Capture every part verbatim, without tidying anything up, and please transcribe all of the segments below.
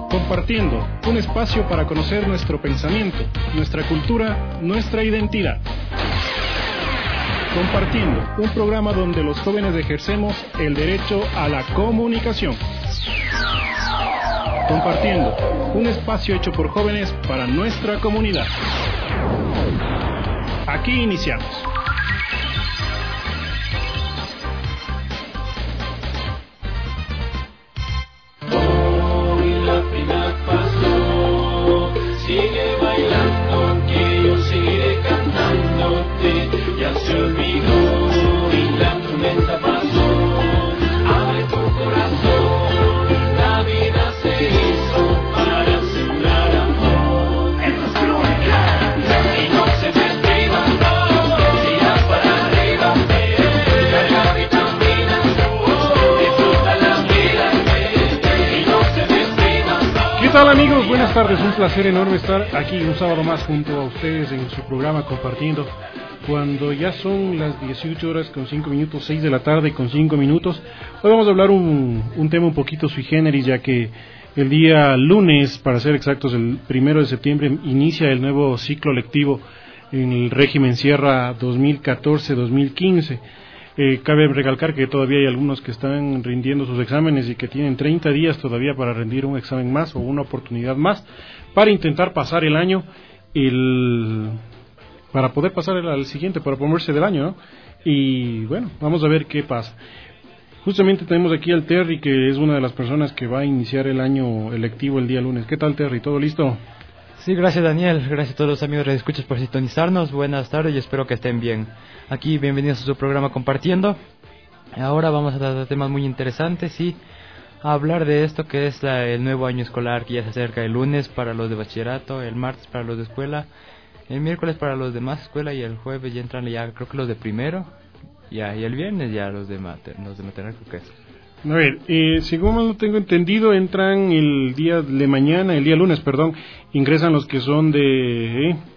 Compartiendo, un espacio para conocer nuestro pensamiento, nuestra cultura, nuestra identidad. Compartiendo, un programa donde los jóvenes ejercemos el derecho a la comunicación. Compartiendo, un espacio hecho por jóvenes para nuestra comunidad. Aquí iniciamos. Hoy la final pasó, sigue bailando, que yo seguiré cantándote. Ya se olvidó y la tormenta pasó. Abre tu corazón, la vida se hizo para sembrar amor. Y no se depriva, tira para arriba, carga vitaminas, disfruta la vida. Y no se depriva. ¿Qué tal, amigos? Buenas tardes, un placer enorme estar aquí un sábado más junto a ustedes en su programa Compartiendo. Cuando ya son las dieciocho horas con cinco minutos, seis de la tarde con cinco minutos, hoy vamos a hablar un, un tema un poquito sui generis, ya que el día lunes, para ser exactos, el primero de septiembre, inicia el nuevo ciclo lectivo en el régimen Sierra dos mil catorce dos mil quince. Eh, cabe recalcar que todavía hay algunos que están rindiendo sus exámenes y que tienen treinta días todavía para rendir un examen más o una oportunidad más para intentar pasar el año, el... para poder pasar al siguiente, para ponerse del año, ¿no? Y bueno, vamos a ver qué pasa. Justamente tenemos aquí al Terry, que es una de las personas que va a iniciar el año electivo el día lunes. ¿Qué tal, Terry? ¿Todo listo? Sí, gracias, Daniel. Gracias a todos los amigos que escuchas por sintonizarnos. Buenas tardes y espero que estén bien. Aquí, bienvenidos a su programa Compartiendo. Ahora vamos a tratar temas muy interesantes y a hablar de esto que es la, el nuevo año escolar que ya se acerca, el lunes para los de bachillerato, el martes para los de escuela, el miércoles para los de más escuela y el jueves ya entran ya creo que los de primero ya, y el viernes ya los de mater, los de maternal creo que es. A ver, eh, según lo tengo entendido, entran el día de mañana, el día lunes, perdón, ingresan los que son de... Eh,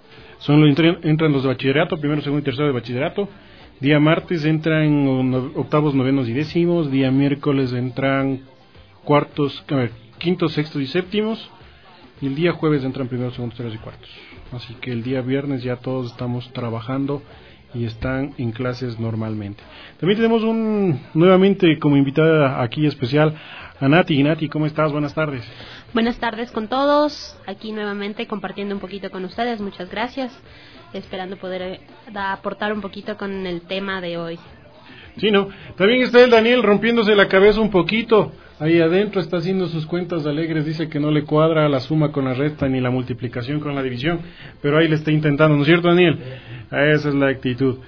son los entran, entran los de bachillerato, primero, segundo y tercero de bachillerato. Día martes entran no, octavos, novenos y décimos. Día miércoles entran cuartos, a ver, quintos, sextos y séptimos. Y el día jueves entran primeros, segundos, terceros y cuartos. Así que el día viernes ya todos estamos trabajando y están en clases normalmente. También tenemos un nuevamente como invitada aquí especial a Nati. Nati, ¿cómo estás? Buenas tardes. Buenas tardes con todos, aquí nuevamente compartiendo un poquito con ustedes, muchas gracias, esperando poder eh, da, aportar un poquito con el tema de hoy. Sí, ¿no? También está el Daniel rompiéndose la cabeza un poquito, ahí adentro está haciendo sus cuentas alegres, dice que no le cuadra la suma con la resta ni la multiplicación con la división, pero ahí le está intentando, ¿no es cierto, Daniel? Esa es la actitud.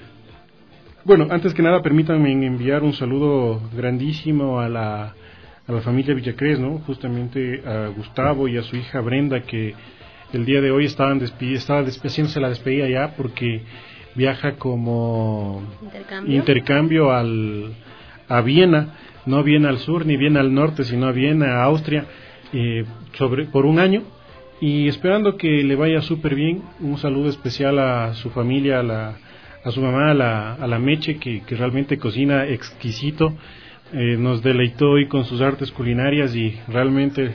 Bueno, antes que nada permítanme enviar un saludo grandísimo a la... a la familia Villacrés, ¿no? Justamente a Gustavo y a su hija Brenda, que el día de hoy estaban despedi- estaba despe- haciéndose la despedida ya porque viaja como intercambio, intercambio al, a Viena, no Viena al sur ni Viena al norte, sino a Viena, a Austria, eh, sobre, por un año, y esperando que le vaya súper bien. Un saludo especial a su familia, a, la, a su mamá, a la, a la Meche, que, que realmente cocina exquisito. Eh, nos deleitó hoy con sus artes culinarias y realmente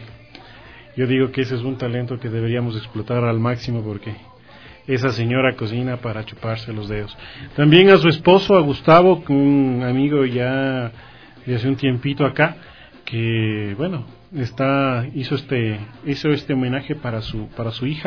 yo digo que ese es un talento que deberíamos explotar al máximo porque esa señora cocina para chuparse los dedos. También a su esposo, a Gustavo, un amigo ya de hace un tiempito acá, que bueno, está hizo este hizo este homenaje para su para su hija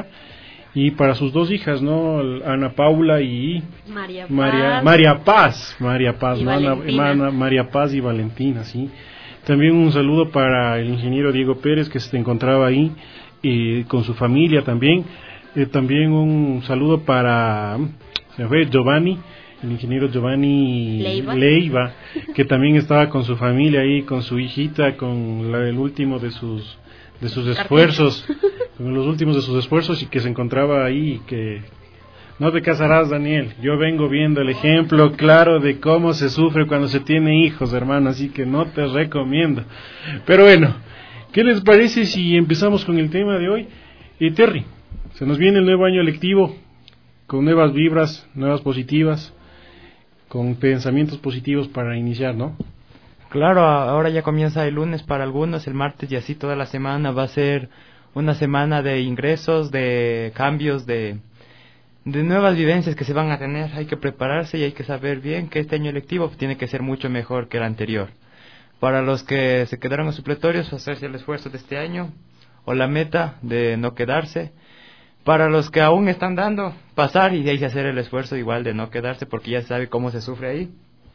y para sus dos hijas, ¿no? Ana Paula y María Paz, María, María Paz, María Paz, y ¿no? Ana, Ana, María Paz y Valentina, sí. También un saludo para el ingeniero Diego Pérez, que se encontraba ahí eh, con su familia también. Eh, también un saludo para se me fue, Giovanni, el ingeniero Giovanni Leiva. Leiva, que también estaba con su familia ahí, con su hijita, con la, el último de sus de sus esfuerzos, con los últimos de sus esfuerzos, y que se encontraba ahí, y que no te casarás, Daniel. Yo vengo viendo el ejemplo claro de cómo se sufre cuando se tiene hijos, hermano, así que no te recomiendo. Pero bueno, ¿qué les parece si empezamos con el tema de hoy? Y Terry, se nos viene el nuevo año lectivo, con nuevas vibras, nuevas positivas, con pensamientos positivos para iniciar, ¿no? Claro, ahora ya comienza el lunes para algunos, el martes y así toda la semana va a ser una semana de ingresos, de cambios, de, de nuevas vivencias que se van a tener. Hay que prepararse y hay que saber bien que este año lectivo tiene que ser mucho mejor que el anterior. Para los que se quedaron en supletorios, hacerse el esfuerzo de este año o la meta de no quedarse. Para los que aún están dando, pasar y de ahí hacer el esfuerzo igual de no quedarse porque ya se sabe cómo se sufre ahí.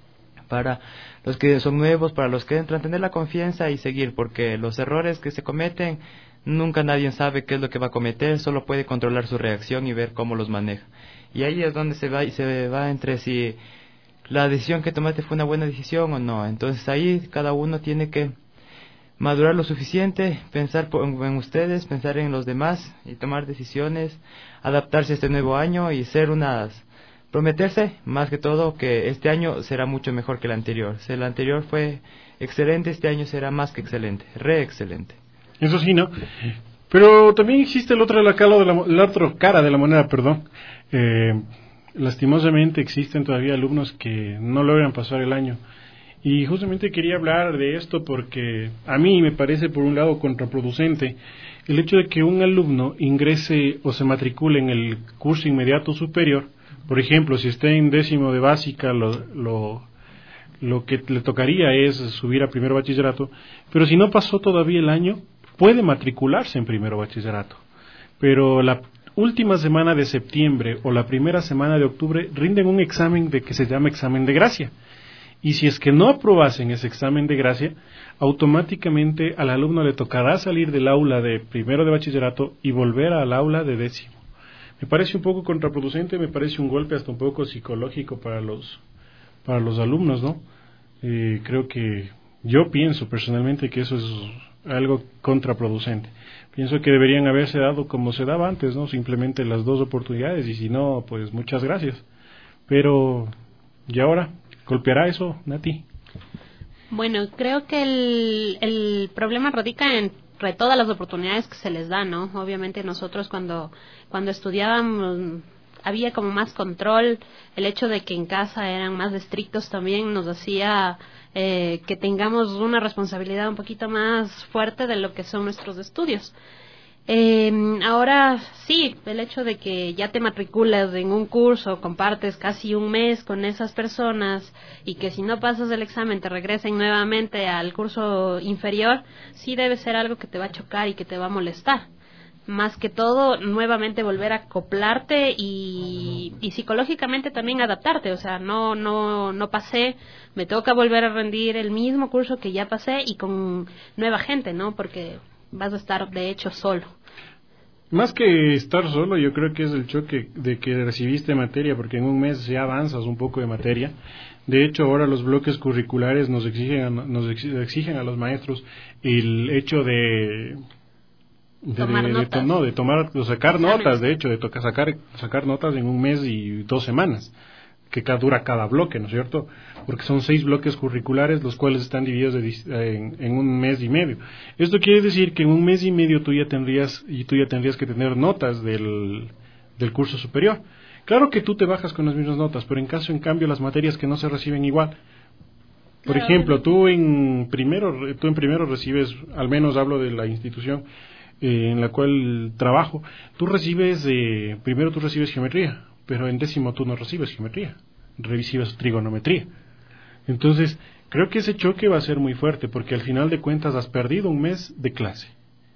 Para los que son nuevos, para los que entran, tener la confianza y seguir, porque los errores que se cometen, nunca nadie sabe qué es lo que va a cometer, solo puede controlar su reacción y ver cómo los maneja. Y ahí es donde se va, se va entre si la decisión que tomaste fue una buena decisión o no. Entonces ahí cada uno tiene que madurar lo suficiente, pensar en ustedes, pensar en los demás y tomar decisiones, adaptarse a este nuevo año y ser unas... Prometerse, más que todo, que este año será mucho mejor que el anterior. Si el anterior fue excelente, este año será más que excelente, re excelente. Eso sí, ¿no? Pero también existe el otro, la, de la, la otra cara de la moneda, perdón. Eh, lastimosamente existen todavía alumnos que no logran pasar el año. Y justamente quería hablar de esto porque a mí me parece, por un lado, contraproducente el hecho de que un alumno ingrese o se matricule en el curso inmediato superior. Por ejemplo, si está en décimo de básica, lo, lo, lo que le tocaría es subir a primero bachillerato, pero si no pasó todavía el año, puede matricularse en primero bachillerato. Pero la última semana de septiembre o la primera semana de octubre rinden un examen de que se llama examen de gracia. Y si es que no aprobasen ese examen de gracia, automáticamente al alumno le tocará salir del aula de primero de bachillerato y volver al aula de décimo. Me parece un poco contraproducente, me parece un golpe hasta un poco psicológico para los para los alumnos, ¿no? Eh, creo que yo pienso personalmente que eso es algo contraproducente. Pienso que deberían haberse dado como se daba antes, ¿no? Simplemente las dos oportunidades y si no, pues muchas gracias. Pero, ¿y ahora? ¿Golpeará eso, Nati? Bueno, creo que el, el problema radica en entre todas las oportunidades que se les da, ¿no? Obviamente nosotros cuando cuando estudiábamos había como más control, el hecho de que en casa eran más estrictos también nos hacía eh, que tengamos una responsabilidad un poquito más fuerte de lo que son nuestros estudios. Eh, ahora sí, el hecho de que ya te matriculas en un curso, compartes casi un mes con esas personas y que si no pasas el examen te regresen nuevamente al curso inferior, sí debe ser algo que te va a chocar y que te va a molestar. Más que todo, nuevamente volver a acoplarte y, y psicológicamente también adaptarte. O sea, no, no, no pasé, me toca volver a rendir el mismo curso que ya pasé y con nueva gente, ¿no? Porque vas a estar de hecho solo. Más que estar solo, yo creo que es el choque de que recibiste materia, porque en un mes ya avanzas un poco de materia. De hecho, ahora los bloques curriculares nos exigen, nos exigen a los maestros el hecho de de, tomar de, notas. de, no, de tomar, de sacar Examen. notas, de hecho, de tocar sacar sacar notas en un mes y dos semanas, que dura cada bloque, ¿no es cierto? Porque son seis bloques curriculares, los cuales están divididos de, en, en un mes y medio. Esto quiere decir que en un mes y medio tú ya tendrías y tú ya tendrías que tener notas del, del curso superior. Claro que tú te bajas con las mismas notas, pero en caso, en cambio, las materias que no se reciben igual. Por Claro, ejemplo, tú en primero, tú en primero recibes, al menos hablo de la institución eh, en la cual trabajo, tú recibes, eh, primero tú recibes geometría, pero en décimo tú no recibes geometría, recibes trigonometría. Entonces, creo que ese choque va a ser muy fuerte, porque al final de cuentas has perdido un mes de clase.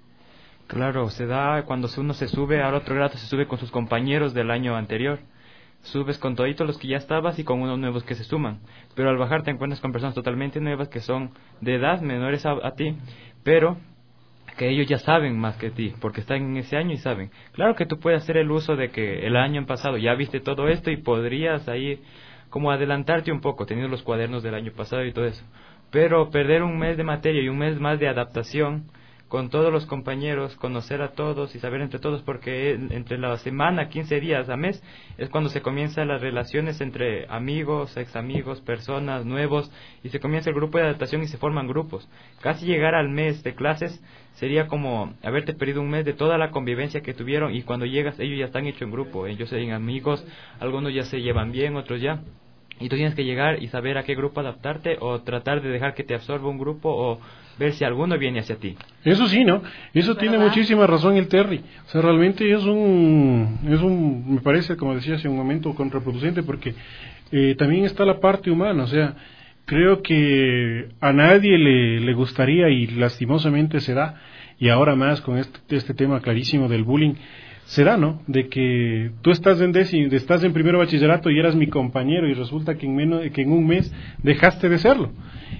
Claro, se da cuando uno se sube al otro grado, se sube con sus compañeros del año anterior. Subes con toditos los que ya estabas y con unos nuevos que se suman. Pero al bajar te encuentras con personas totalmente nuevas que son de edad menores a, a ti, pero que ellos ya saben más que ti, porque están en ese año y saben. Claro que tú puedes hacer el uso de que el año pasado ya viste todo esto y podrías ahí como adelantarte un poco, teniendo los cuadernos del año pasado y todo eso. Pero perder un mes de materia y un mes más de adaptación con todos los compañeros, conocer a todos y saber entre todos, porque entre la semana, quince días a mes, es cuando se comienzan las relaciones entre amigos, ex amigos, personas, nuevos, y se comienza el grupo de adaptación y se forman grupos. Casi llegar al mes de clases sería como haberte perdido un mes de toda la convivencia que tuvieron, y cuando llegas ellos ya están hechos en grupo, ellos son amigos, algunos ya se llevan bien, otros ya. y tú tienes que llegar y saber a qué grupo adaptarte, o tratar de dejar que te absorba un grupo, o ver si alguno viene hacia ti. Eso sí, ¿no? Eso ¿verdad? Tiene muchísima razón el Terry. O sea, realmente es un, es un, me parece, como decía hace un momento, contraproducente, porque eh, también está la parte humana. O sea, creo que a nadie le, le gustaría, y lastimosamente se da, y ahora más con este, este tema clarísimo del bullying, se da, ¿no? De que tú estás en décimo, estás en primero bachillerato y eras mi compañero, y resulta que en menos, que en un mes dejaste de serlo.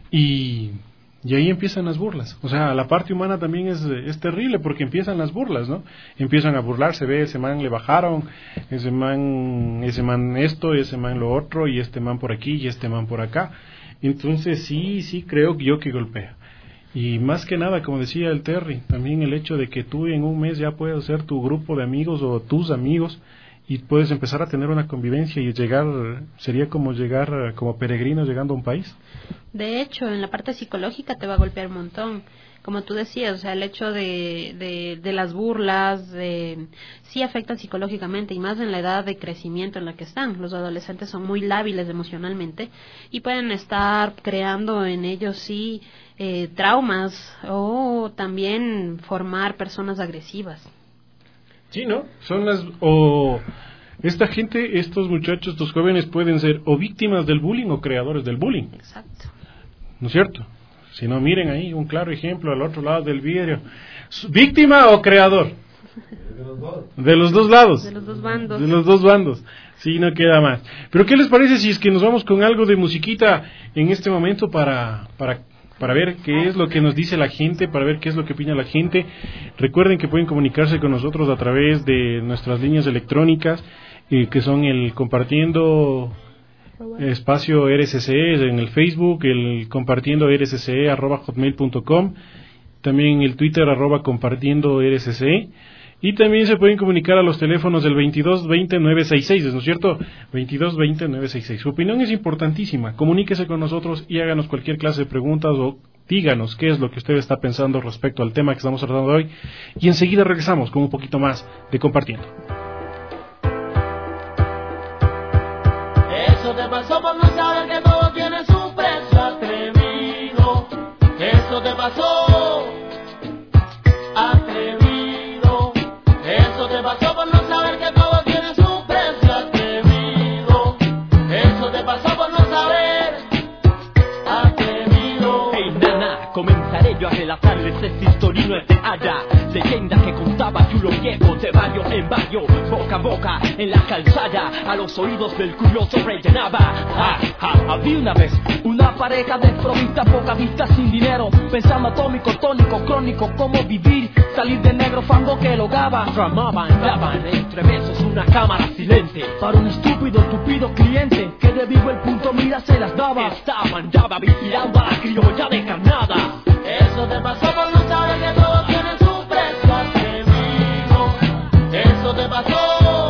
Y Y ahí empiezan las burlas. O sea, la parte humana también es, es terrible, porque empiezan las burlas, ¿no? Empiezan a burlarse, ve, ese man le bajaron, ese man, ese man esto, ese man lo otro, y este man por aquí, y este man por acá. Entonces sí, sí creo yo que golpea. Y más que nada, como decía el Terry, también el hecho de que tú en un mes ya puedes ser tu grupo de amigos o tus amigos, y puedes empezar a tener una convivencia y llegar, sería como llegar como peregrino llegando a un país. De hecho, en la parte psicológica te va a golpear un montón. Como tú decías, o sea, el hecho de, de, de las burlas, de, sí afectan psicológicamente, y más en la edad de crecimiento en la que están. Los adolescentes son muy lábiles emocionalmente y pueden estar creando en ellos, sí, eh, traumas, o también formar personas agresivas. Sí, ¿no? Son las... o esta gente, estos muchachos, estos jóvenes pueden ser o víctimas del bullying o creadores del bullying. Exacto. ¿No es cierto? Si no, miren ahí un claro ejemplo al otro lado del vidrio. ¿Víctima o creador? De los dos. De los dos lados. De los dos bandos. De los dos bandos. Sí, no queda más. Pero ¿qué les parece si es que nos vamos con algo de musiquita en este momento para... para para ver qué es lo que nos dice la gente, para ver qué es lo que opina la gente? Recuerden que pueden comunicarse con nosotros a través de nuestras líneas electrónicas, eh, que son el compartiendo espacio R S C en el Facebook, el compartiendo R S C arroba hotmail punto com, también el Twitter arroba compartiendo R S C, y también se pueden comunicar a los teléfonos del veintidós veinte nueve sesenta y seis, ¿no es cierto? veintidós veinte nueve sesenta y seis. Su opinión es importantísima. Comuníquese con nosotros y háganos cualquier clase de preguntas, o díganos qué es lo que usted está pensando respecto al tema que estamos tratando hoy. Y enseguida regresamos con un poquito más de Compartiendo. Eso te pasó por no saber que todo tiene su precio, atrevido. Eso te pasó, atrevido. Eso te pasó por no saber que todo tiene su precio, atrevido. Eso te pasó por no saber, atrevido. Hey nana, comenzaré yo a relatarles esta historia no es de allá. Leyenda que contaba yo lo llevo de barrio en barrio, boca a boca, en la calzada, a los oídos del curioso rellenaba. Ah, ah, había una vez una pareja desprovista, poca vista, sin dinero, pensando atómico, tónico, crónico, cómo vivir, salir de negro fango que logaba. Tramaban, daban entre besos una cámara silente para un estúpido, tupido cliente que de vivo el punto mira se las daba. Estaban ya vigilando a la criolla de carnada. Eso te pasó por no saber que todo tiene su precio, atrevido. Eso te pasó,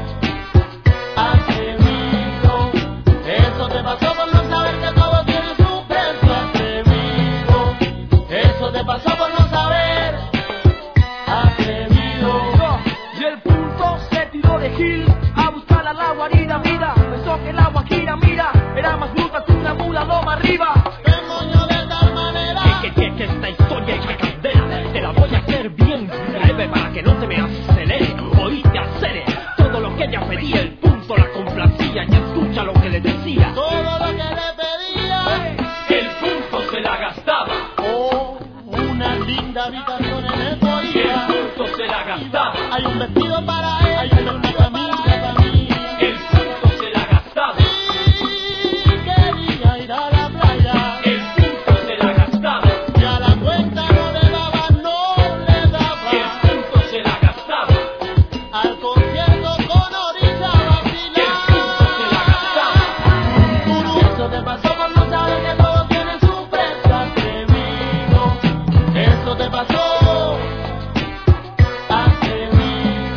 atrevido. Eso te pasó por no saber que todo tiene su precio, atrevido. Eso te pasó por no saber, atrevido. Y el punto se tiró de Gil a buscar al agua guarida, mira, pensó que el agua gira, mira, era más bruta que una mula loma arriba. Demonio de tal manera Que, que, que esta historia es candela, te la voy a hacer bien breve para que no se me acelere. Oíste hacer todo lo que ella pedía, el punto la complacía, y escucha lo que le decía. todo lo que le pedía. El punto se la gastaba, Oh, una linda habitación en el el Florida. punto se la gastaba, Hay un vestido para él, hay una camisa para mí. el punto se la gastaba, Y quería ir a la playa, el punto se la gastaba, y a la cuenta no le daba, no le el daba. punto se la gastaba, Al concierto con orilla vacilar. el punto se la gastaba. Eso te pasó por no saber que todo tiene su precio, atrevido. Eso te pasó, atrevido.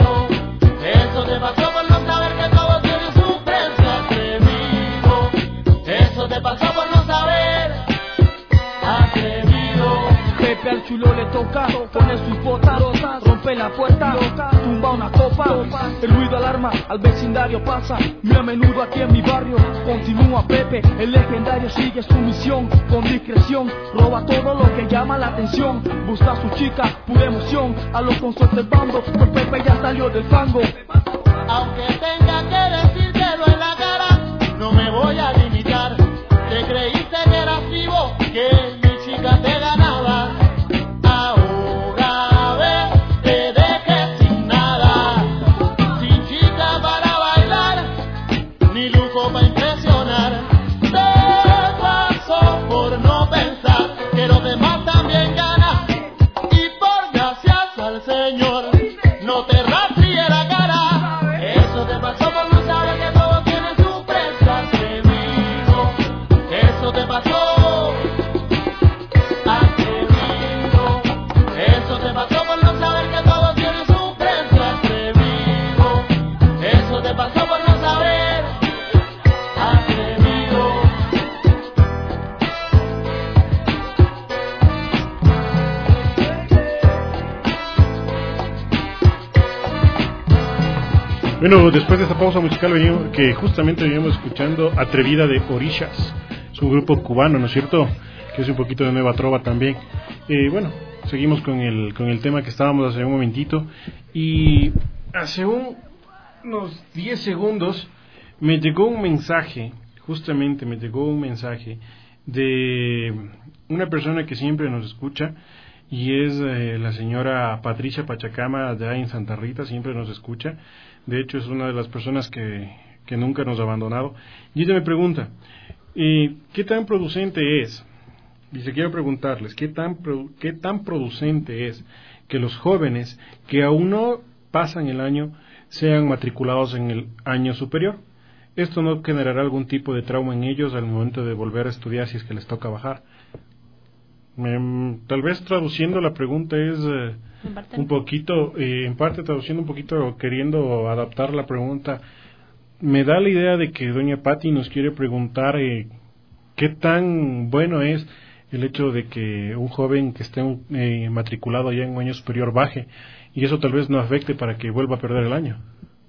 Pepe al chulo le toca poner sus botas, rompe la puerta, tumba una copa. El ruido alarma, al vecindario pasa, muy a menudo aquí en mi barrio. Continúa Pepe, el legendario sigue su misión con discreción, roba todo lo que llama la atención, busca a su chica, pura emoción, a los consortes bando, pues Pepe ya salió del fango. Aunque tenga que decírtelo en la cara, no me voy a limitar. Te creíste que eras vivo, que mi chica te ganaba. Ahora ves, te dejes sin nada, sin chica para bailar, ni lujo para impresionar. Te pasó por no pensar que los demás también ganan, y por gracias al Señor no te rastrilles la cara. Eso te pasó por no saber que todo tiene su precio. Atrevido, eso te pasó. Atrevido, eso te pasó por no saber que todo tiene su precio. Atrevido, eso te pasó por no saber. Atrevido. Bueno, después de esta pausa musical venimos, que justamente veníamos escuchando Atrevida de Orishas, es un grupo cubano, ¿no es cierto? Que es un poquito de nueva trova también. Eh, bueno, seguimos con el con el tema que estábamos hace un momentito, y hace un, unos diez segundos me llegó un mensaje, justamente me llegó un mensaje de una persona que siempre nos escucha, y es eh, la señora Patricia Pachacama, allá en Santa Rita, siempre nos escucha. De hecho, es una de las personas que, que nunca nos ha abandonado. Y ella me pregunta, eh, ¿qué tan producente es? Dice, quiero preguntarles, ¿qué tan, ¿qué tan producente es que los jóvenes que aún no pasan el año sean matriculados en el año superior? ¿Esto no generará algún tipo de trauma en ellos al momento de volver a estudiar si es que les toca bajar? Eh, tal vez traduciendo la pregunta es eh, un poquito, eh, en parte traduciendo un poquito, queriendo adaptar la pregunta, me da la idea de que doña Patti nos quiere preguntar eh, qué tan bueno es el hecho de que un joven que esté eh, matriculado ya en un año superior baje, y eso tal vez no afecte para que vuelva a perder el año.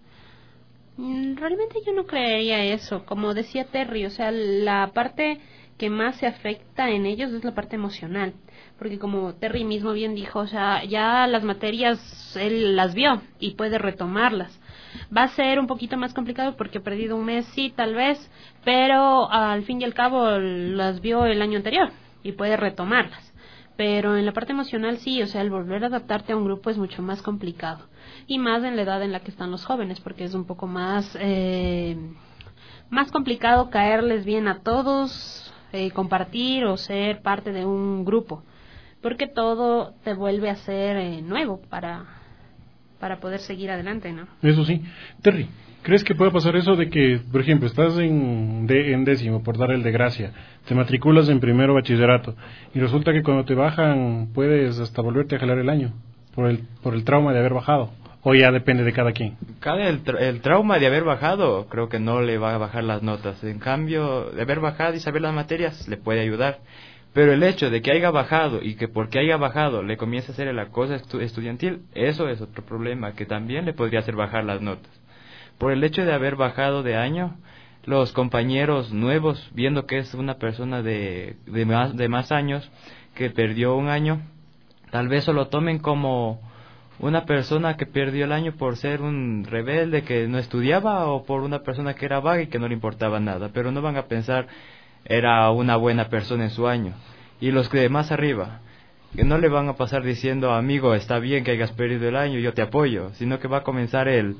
Realmente yo no creería eso, como decía Terry, o sea, la parte que más se afecta en ellos es la parte emocional, porque como Terry mismo bien dijo, o sea, ya las materias él las vio y puede retomarlas. Va a ser un poquito más complicado porque he perdido un mes, sí, tal vez, pero al fin y al cabo las vio el año anterior y puede retomarlas. Pero en la parte emocional sí, o sea, el volver a adaptarte a un grupo es mucho más complicado, y más en la edad en la que están los jóvenes, porque es un poco más eh, más complicado caerles bien a todos, Eh, compartir o ser parte de un grupo, porque todo te vuelve a ser eh, nuevo para para poder seguir adelante, ¿no? Eso sí. Terry, ¿crees que puede pasar eso de que, por ejemplo, estás en, de, en décimo, por dar el de gracia, te matriculas en primero bachillerato, y resulta que cuando te bajan puedes hasta volverte a jalar el año por el por el trauma de haber bajado? ¿O ya depende de cada quien? Cada el, tra- el trauma de haber bajado, creo que no le va a bajar las notas. En cambio, de haber bajado y saber las materias, le puede ayudar. Pero el hecho de que haya bajado y que porque haya bajado le comience a hacer el acoso estu- estudiantil, eso es otro problema que también le podría hacer bajar las notas. Por el hecho de haber bajado de año, los compañeros nuevos, viendo que es una persona de, de, más, de más años, que perdió un año, tal vez lo tomen como una persona que perdió el año por ser un rebelde que no estudiaba, o por una persona que era vaga y que no le importaba nada, pero no van a pensar era una buena persona en su año. Y los que de más arriba, que no le van a pasar diciendo, amigo, está bien que hayas perdido el año, yo te apoyo, sino que va a comenzar el,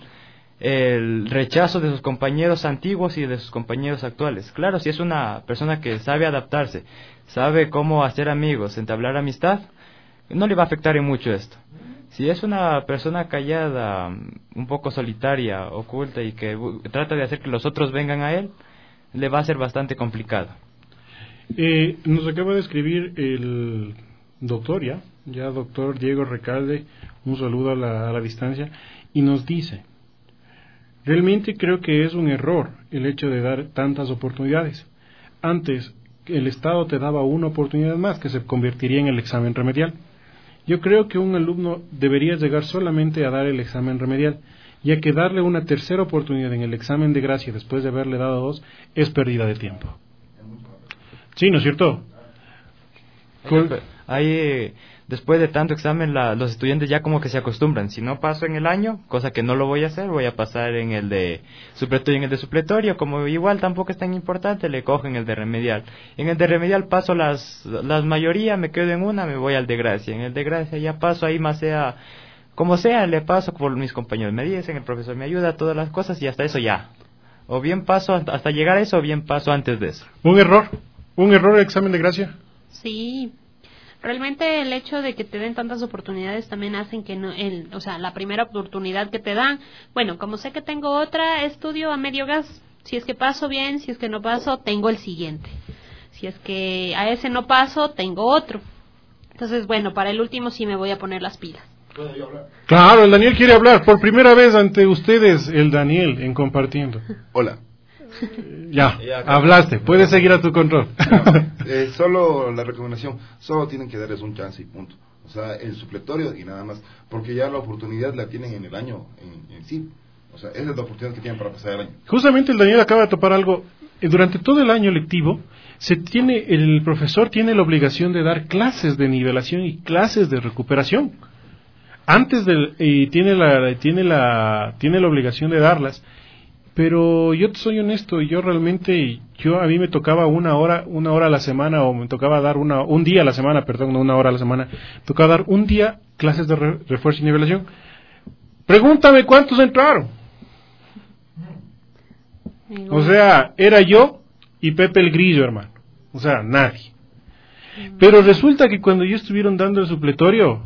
el rechazo de sus compañeros antiguos y de sus compañeros actuales. Claro, si es una persona que sabe adaptarse, sabe cómo hacer amigos, entablar amistad, no le va a afectar en mucho esto. Si es una persona callada, un poco solitaria, oculta, y que trata de hacer que los otros vengan a él, le va a ser bastante complicado. Eh, nos acaba de escribir el doctor, ya, ya doctor Diego Recalde, un saludo a la, a la distancia, y nos dice, realmente creo que es un error el hecho de dar tantas oportunidades. Antes, el Estado te daba una oportunidad más que se convertiría en el examen remedial. Yo creo que un alumno debería llegar solamente a dar el examen remedial, ya que darle una tercera oportunidad en el examen de gracia después de haberle dado dos es pérdida de tiempo. Sí, ¿no es cierto? Ahí, eh, después de tanto examen, la, los estudiantes ya como que se acostumbran. Si no paso en el año, cosa que no lo voy a hacer, voy a pasar en el de supletorio, en el de supletorio, como igual tampoco es tan importante, le cogen el de remedial. En el de remedial paso las, las mayoría, me quedo en una, me voy al de gracia. En el de gracia ya paso ahí más sea, como sea, le paso por mis compañeros me dicen, el profesor me ayuda, todas las cosas y hasta eso ya. O bien paso hasta llegar a eso, o bien paso antes de eso. ¿Un error? ¿Un error el examen de gracia? Sí, realmente el hecho de que te den tantas oportunidades también hacen que no, el, o sea, la primera oportunidad que te dan, bueno, como sé que tengo otra, estudio a medio gas, si es que paso bien, si es que no paso, tengo el siguiente, si es que a ese no paso, tengo otro. Entonces, bueno, para el último sí me voy a poner las pilas. ¿Puedo yo hablar? Claro, el Daniel quiere hablar, por primera vez ante ustedes, el Daniel, en Compartiendo. Hola. Ya, hablaste, puedes seguir a tu control. No, eh, solo la recomendación, solo tienen que darles un chance y punto. O sea, el supletorio y nada más, porque ya la oportunidad la tienen en el año en, en sí. O sea, esa es la oportunidad que tienen para pasar el año. Justamente el Daniel acaba de topar algo. Durante todo el año lectivo, se tiene el profesor tiene la obligación de dar clases de nivelación y clases de recuperación. Antes del y tiene la tiene la tiene la obligación de darlas. Pero yo soy honesto, yo realmente, yo a mí me tocaba una hora, una hora a la semana, o me tocaba dar una, un día a la semana, perdón, no una hora a la semana, tocaba dar un día clases de re, refuerzo y nivelación. Pregúntame cuántos entraron. O sea, era yo y Pepe el Grillo, hermano. O sea, nadie. Pero resulta que cuando yo estuvieron dando el supletorio,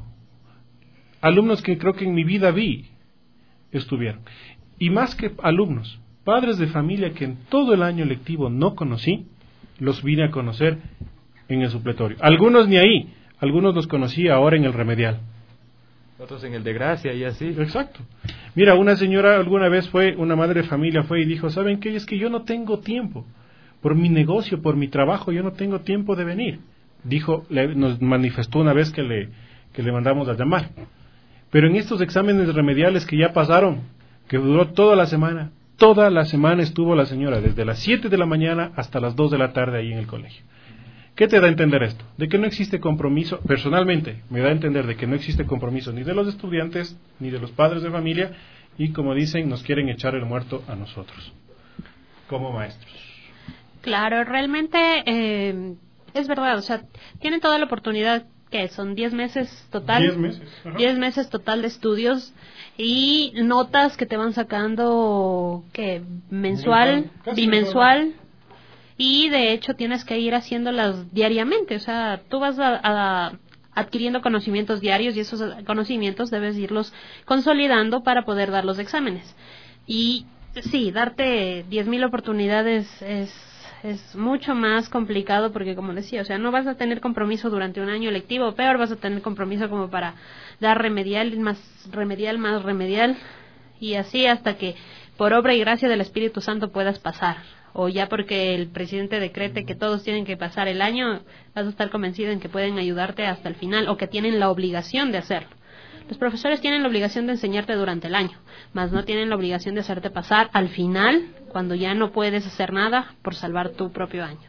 alumnos que creo que en mi vida vi, estuvieron. Y más que alumnos, padres de familia que en todo el año lectivo no conocí, los vine a conocer en el supletorio. Algunos ni ahí, algunos los conocí ahora en el remedial. Otros en el de gracia y así. Exacto. Mira, una señora alguna vez fue, una madre de familia fue y dijo, ¿saben qué? Es que yo no tengo tiempo. Por mi negocio, por mi trabajo, yo no tengo tiempo de venir. Dijo, le, nos manifestó una vez que le, que le mandamos a llamar. Pero en estos exámenes remediales que ya pasaron, que duró toda la semana, toda la semana estuvo la señora, desde las siete de la mañana hasta las dos de la tarde ahí en el colegio. ¿Qué te da a entender esto? De que no existe compromiso, personalmente me da a entender de que no existe compromiso ni de los estudiantes, ni de los padres de familia, y como dicen, nos quieren echar el muerto a nosotros, como maestros. Claro, realmente eh, es verdad, o sea, tienen toda la oportunidad, que son diez meses total, diez meses, ajá. diez meses total de estudios, y notas que te van sacando que mensual, Casi bimensual, mensual. Y de hecho tienes que ir haciéndolas diariamente, o sea, tú vas a, a adquiriendo conocimientos diarios y esos conocimientos debes irlos consolidando para poder dar los exámenes. Y sí, darte diez mil oportunidades es es mucho más complicado porque, como decía, o sea, no vas a tener compromiso durante un año lectivo, peor vas a tener compromiso como para dar remedial, más remedial, más remedial, y así hasta que por obra y gracia del Espíritu Santo puedas pasar, o ya porque el presidente decrete que todos tienen que pasar el año, vas a estar convencido en que pueden ayudarte hasta el final, o que tienen la obligación de hacerlo. Los profesores tienen la obligación de enseñarte durante el año, mas no tienen la obligación de hacerte pasar al final, cuando ya no puedes hacer nada por salvar tu propio año.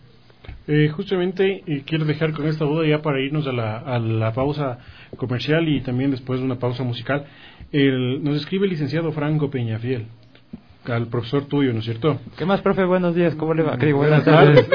Eh, justamente eh, quiero dejar con esta duda ya para irnos a la, a la pausa comercial y también después de una pausa musical. El, nos escribe el licenciado Franco Peñafiel, al profesor tuyo, ¿no es cierto? ¿Qué más, profe? Buenos días, ¿cómo le va? ¿Qué, buenas tardes.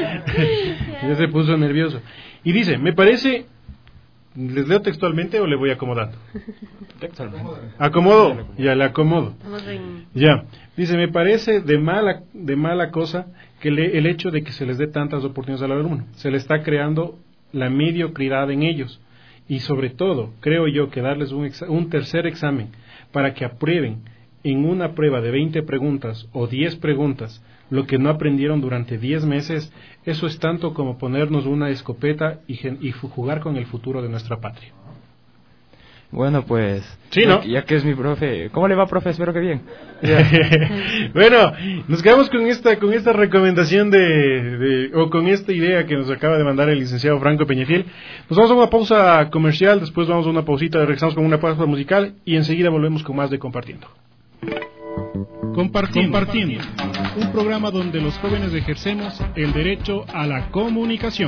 Ya se puso nervioso. Y dice, me parece... ¿Les leo textualmente o le voy acomodando? Textualmente. ¿Acomodo? Ya, le acomodo. En... Ya. Dice, me parece de mala, de mala cosa que le, el hecho de que se les dé tantas oportunidades al alumno. Se le está creando la mediocridad en ellos. Y sobre todo, creo yo que darles un, exa- un tercer examen para que aprueben en una prueba de veinte preguntas o diez preguntas lo que no aprendieron durante diez meses, eso es tanto como ponernos una escopeta y, gen- y jugar con el futuro de nuestra patria. Bueno, pues, sí, ya, ¿no? ya que es mi profe, ¿cómo le va, profe? Espero que bien. Bueno, nos quedamos con esta con esta recomendación de, de o con esta idea que nos acaba de mandar el licenciado Franco Peñafiel. Nos vamos a una pausa comercial, después vamos a una pausita, regresamos con una pausa musical y enseguida volvemos con más de Compartiendo. Compartiendo, Compartiendo, un programa donde los jóvenes ejercemos el derecho a la comunicación.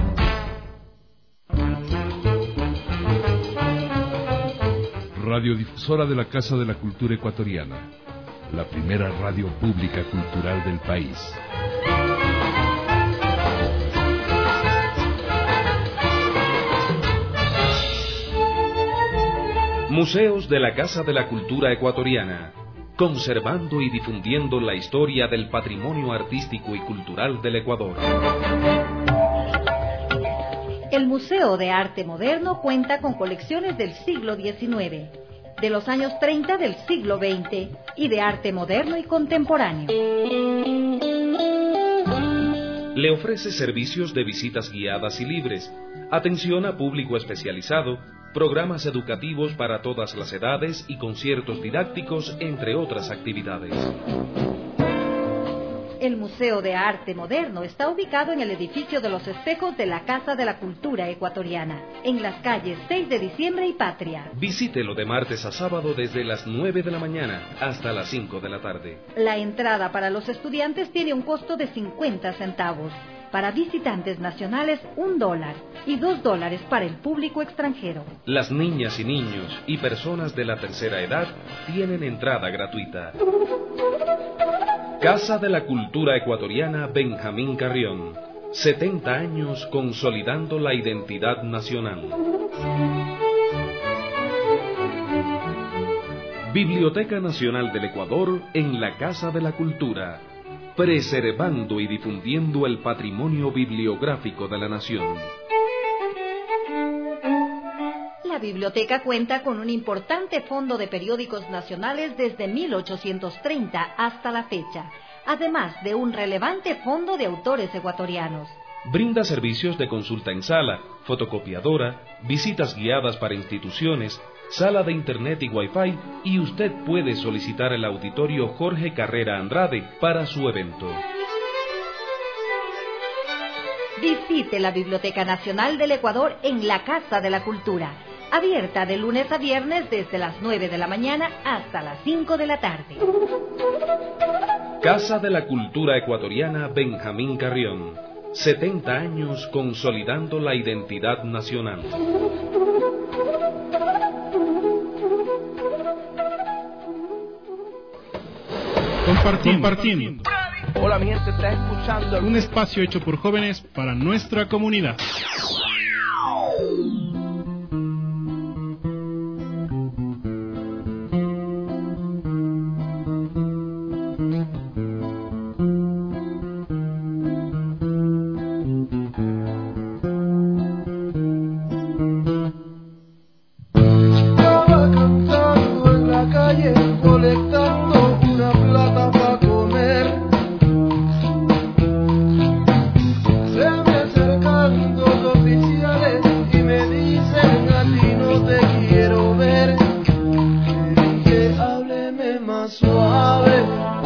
Radiodifusora de la Casa de la Cultura Ecuatoriana, la primera radio pública cultural del país. Museos de la Casa de la Cultura Ecuatoriana, conservando y difundiendo la historia del patrimonio artístico y cultural del Ecuador. El Museo de Arte Moderno cuenta con colecciones del siglo diecinueve, de los años treinta del siglo veinte y de arte moderno y contemporáneo. Le ofrece servicios de visitas guiadas y libres, atención a público especializado, programas educativos para todas las edades y conciertos didácticos, entre otras actividades. El Museo de Arte Moderno está ubicado en el edificio de los espejos de la Casa de la Cultura Ecuatoriana, en las calles seis de diciembre y Patria. Visítelo de martes a sábado desde las nueve de la mañana hasta las cinco de la tarde. La entrada para los estudiantes tiene un costo de cincuenta centavos. Para visitantes nacionales, un dólar y dos dólares para el público extranjero. Las niñas y niños y personas de la tercera edad tienen entrada gratuita. Casa de la Cultura Ecuatoriana Benjamín Carrión. setenta años consolidando la identidad nacional. Biblioteca Nacional del Ecuador en la Casa de la Cultura, preservando y difundiendo el patrimonio bibliográfico de la nación. La biblioteca cuenta con un importante fondo de periódicos nacionales desde mil ochocientos treinta hasta la fecha, además de un relevante fondo de autores ecuatorianos. Brinda servicios de consulta en sala, fotocopiadora, visitas guiadas para instituciones, sala de internet y wifi, y usted puede solicitar el auditorio Jorge Carrera Andrade para su evento. Visite la Biblioteca Nacional del Ecuador en la Casa de la Cultura, abierta de lunes a viernes desde las nueve de la mañana hasta las cinco de la tarde. Casa de la Cultura Ecuatoriana Benjamín Carrión, setenta años consolidando la identidad nacional. Compartiendo. Compartiendo. Hola, mi gente, está escuchando Un espacio hecho por jóvenes para nuestra comunidad. Estaba cantando en la calle, colectando una plata para comer. Se me acercan dos oficiales y me dicen: a ti no te quiero ver. Le dije: hábleme más suave.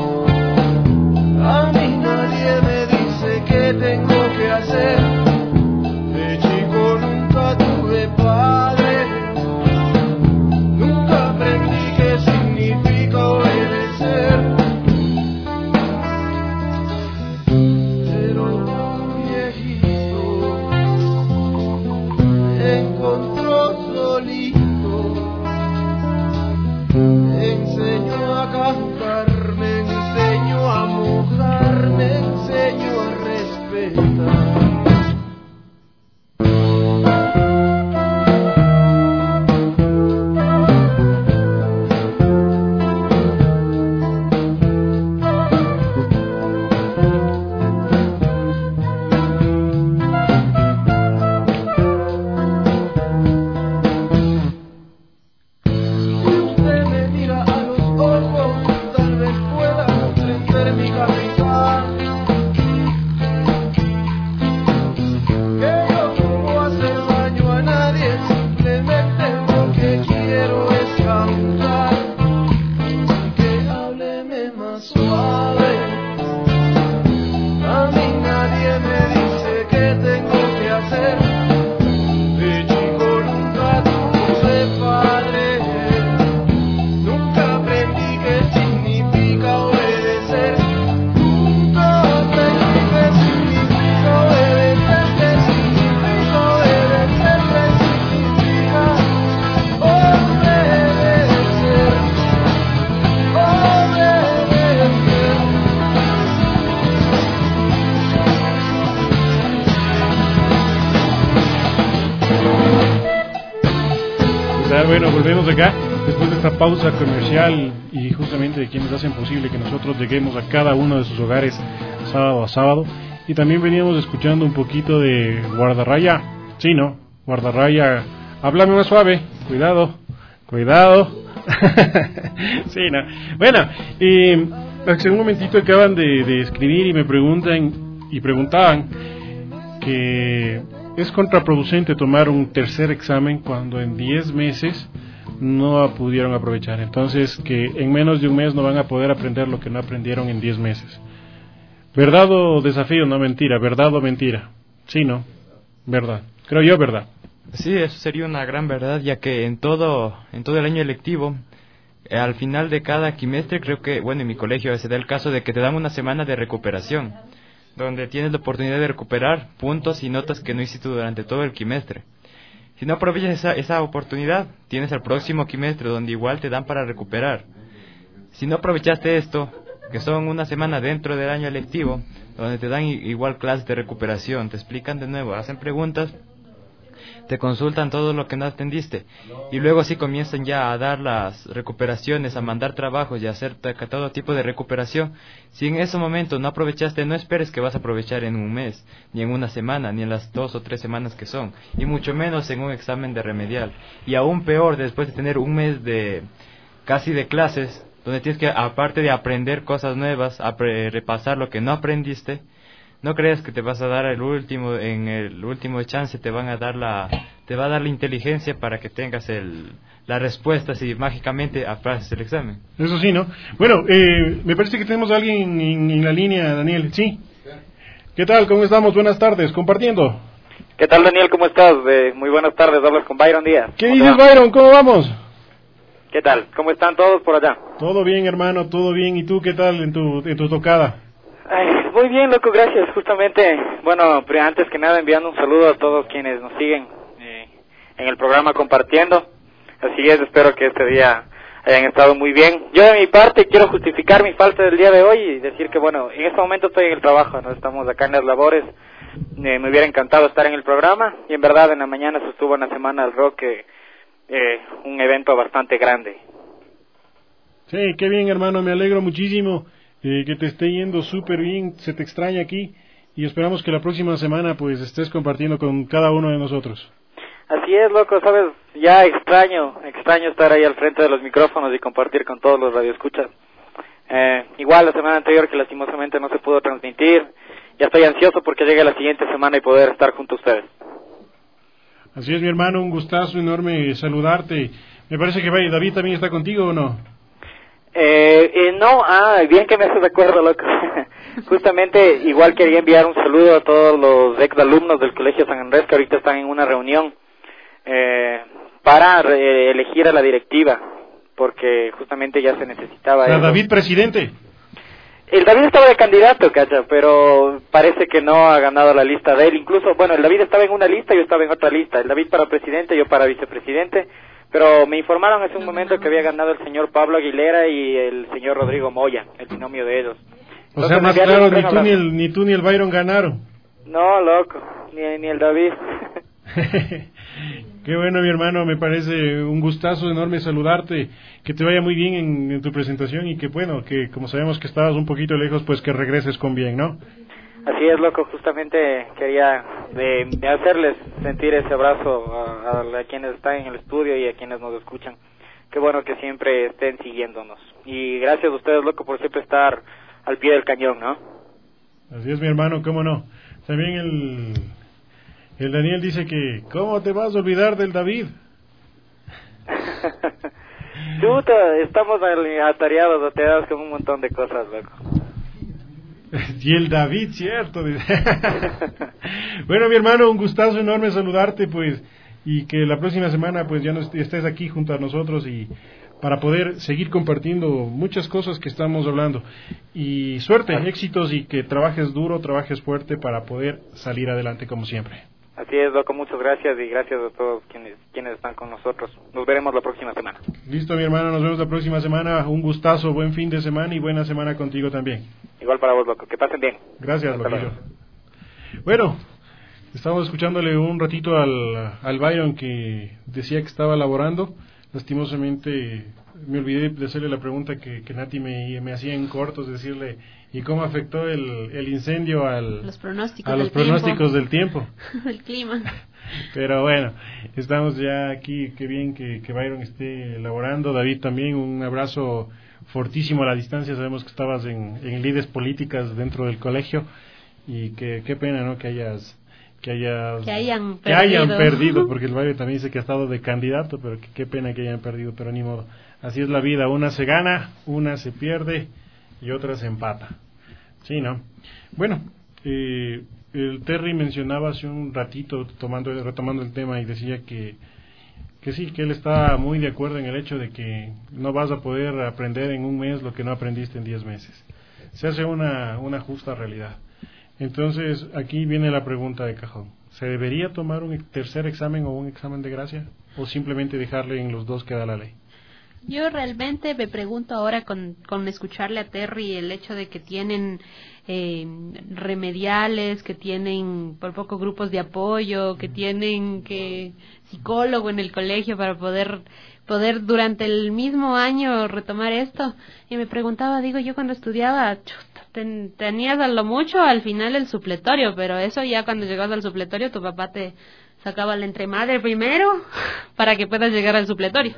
A mí nadie me dice qué tengo que hacer. De chico nunca tuve padre, nunca aprendí qué significa obedecer. Pero un viejito me encontró solito, me enseñó a cantar, me enseñó a mojar, me enseñó a respetar. tal? Bueno, volvemos acá después de esta pausa comercial y justamente de quienes hacen posible que nosotros lleguemos a cada uno de sus hogares sábado a sábado. Y también veníamos escuchando un poquito de Guardarraya. Sí, ¿no? Guardarraya, háblame más suave. Cuidado, cuidado. Sí, ¿no? Bueno, eh, hace un momentito acaban de, de escribir y me preguntan y preguntaban que es contraproducente tomar un tercer examen cuando en diez meses no pudieron aprovechar. Entonces, que en menos de un mes no van a poder aprender lo que no aprendieron en diez meses. ¿Verdad o desafío? No, mentira. ¿Verdad o mentira? Sí, ¿no? Verdad. Creo yo, verdad. Sí, eso sería una gran verdad, ya que en todo en todo el año electivo, eh, al final de cada quimestre, creo que, bueno, en mi colegio se da el caso de que te dan una semana de recuperación, donde tienes la oportunidad de recuperar puntos y notas que no hiciste durante todo el quimestre. Si no aprovechas esa, esa oportunidad, tienes el próximo quimestre, donde igual te dan para recuperar. Si no aprovechaste esto, que son una semana dentro del año lectivo, donde te dan igual clases de recuperación, te explican de nuevo, hacen preguntas, te consultan todo lo que no atendiste, y luego sí comienzan ya a dar las recuperaciones, a mandar trabajos y a hacer todo tipo de recuperación. Si en ese momento no aprovechaste, no esperes que vas a aprovechar en un mes, ni en una semana, ni en las dos o tres semanas que son, y mucho menos en un examen de remedial, y aún peor después de tener un mes de casi de clases, donde tienes que, aparte de aprender cosas nuevas, apre- repasar lo que no aprendiste. No creas que te vas a dar el último, en el último chance te van a dar la, te va a dar la inteligencia para que tengas el, la respuesta si mágicamente aprobaste el examen. Eso sí, ¿no? Bueno, eh, me parece que tenemos a alguien en, en la línea, Daniel. Sí. ¿Qué tal? ¿Cómo estamos? Buenas tardes. Compartiendo. ¿Qué tal, Daniel? ¿Cómo estás? Eh, muy buenas tardes. Hablas con Byron Díaz. ¿Qué dices, Byron? ¿Cómo vamos? ¿Qué tal? ¿Cómo están todos por allá? Todo bien, hermano, todo bien. ¿Y tú qué tal en tu, en tu tocada? Ay, muy bien, loco, gracias. Justamente, bueno, antes que nada enviando un saludo a todos quienes nos siguen eh, en el programa Compartiendo. Así es, espero que este día hayan estado muy bien. Yo de mi parte quiero justificar mi falta del día de hoy y decir que, bueno, en este momento estoy en el trabajo, no estamos acá en las labores. Eh, me hubiera encantado estar en el programa y en verdad en la mañana se estuvo en la Semana del Rock, eh, eh, un evento bastante grande. Sí, qué bien, hermano, me alegro muchísimo. Eh, que te esté yendo súper bien, se te extraña aquí y esperamos que la próxima semana pues estés compartiendo con cada uno de nosotros. Así es, loco, sabes, ya extraño, extraño estar ahí al frente de los micrófonos y compartir con todos los radioescuchas. Eh, igual la semana anterior que lastimosamente no se pudo transmitir, ya estoy ansioso porque llegue la siguiente semana y poder estar junto a ustedes. Así es, mi hermano, un gustazo enorme saludarte. Me parece que David también está contigo, ¿o no? Eh, eh, no, ah, bien que me haces de acuerdo, loco. Justamente, igual quería enviar un saludo a todos los ex alumnos del Colegio San Andrés que ahorita están en una reunión eh, para re- elegir a la directiva, porque justamente ya se necesitaba. ¿La eso. David presidente? El David estaba de candidato, cacha, pero parece que no ha ganado la lista de él. Incluso, bueno, el David estaba en una lista, yo estaba en otra lista. El David para presidente, yo para vicepresidente. Pero me informaron hace un momento que había ganado el señor Pablo Aguilera y el señor Rodrigo Moya, el binomio de ellos. O sea, más claro, ni tú ni, el, ni tú ni el Byron ganaron. No, loco, ni, ni el David. Qué bueno, mi hermano, me parece un gustazo enorme saludarte, que te vaya muy bien en, en tu presentación y que, bueno, que como sabemos que estabas un poquito lejos, pues que regreses con bien, ¿no? Así es, loco, justamente quería de, de hacerles sentir ese abrazo a, a, a quienes están en el estudio y a quienes nos escuchan. Qué bueno que siempre estén siguiéndonos. Y gracias a ustedes, loco, por siempre estar al pie del cañón, ¿no? Así es, mi hermano, cómo no. También el, el Daniel dice que, ¿cómo te vas a olvidar del David? Chuta, estamos atareados, atareados con un montón de cosas, loco. Y el David, cierto. Bueno, mi hermano, un gustazo enorme saludarte, pues, y que la próxima semana, pues, ya no estés aquí junto a nosotros y para poder seguir compartiendo muchas cosas que estamos hablando. Y suerte, éxitos y que trabajes duro, trabajes fuerte para poder salir adelante como siempre. Así es, loco, muchas gracias y gracias a todos quienes quienes están con nosotros. Nos veremos la próxima semana. Listo, mi hermano, nos vemos la próxima semana. Un gustazo, buen fin de semana y buena semana contigo también. Igual para vos, loco, que pasen bien. Gracias, loquillo. Bueno, Estábamos escuchándole un ratito al, al Byron que decía que estaba laborando. Lastimosamente me olvidé de hacerle la pregunta que, que Nati me, me hacía en cortos, decirle, ¿y cómo afectó el, el incendio al, los pronósticos a los del pronósticos tiempo. del tiempo? El clima. Pero bueno, estamos ya aquí, qué bien que, que Byron esté laborando. David también, un abrazo fortísimo a la distancia. Sabemos que estabas en, en lides políticas dentro del colegio y que qué pena, ¿no?, que hayas... Que, hayas, que hayan que perdido. hayan perdido, porque el Byron también dice que ha estado de candidato, pero que, qué pena que hayan perdido, pero ni modo. Así es la vida, una se gana, una se pierde y otra se empata. Sí, ¿no? Bueno, eh, el Terry mencionaba hace un ratito, tomando, retomando el tema, y decía que, que sí, que él está muy de acuerdo en el hecho de que no vas a poder aprender en un mes lo que no aprendiste en diez meses. Se hace una, una justa realidad. Entonces, aquí viene la pregunta de cajón. ¿Se debería tomar un tercer examen o un examen de gracia? ¿O simplemente dejarle en los dos que da la ley? Yo realmente me pregunto ahora con, con escucharle a Terry el hecho de que tienen eh, remediales, que tienen por poco grupos de apoyo, que tienen que psicólogo en el colegio para poder poder durante el mismo año retomar esto. Y me preguntaba, digo, yo cuando estudiaba, chuta, ten, tenías a lo mucho al final el supletorio, pero eso ya cuando llegabas al supletorio tu papá te sacaba la entremadre primero para que puedas llegar al supletorio.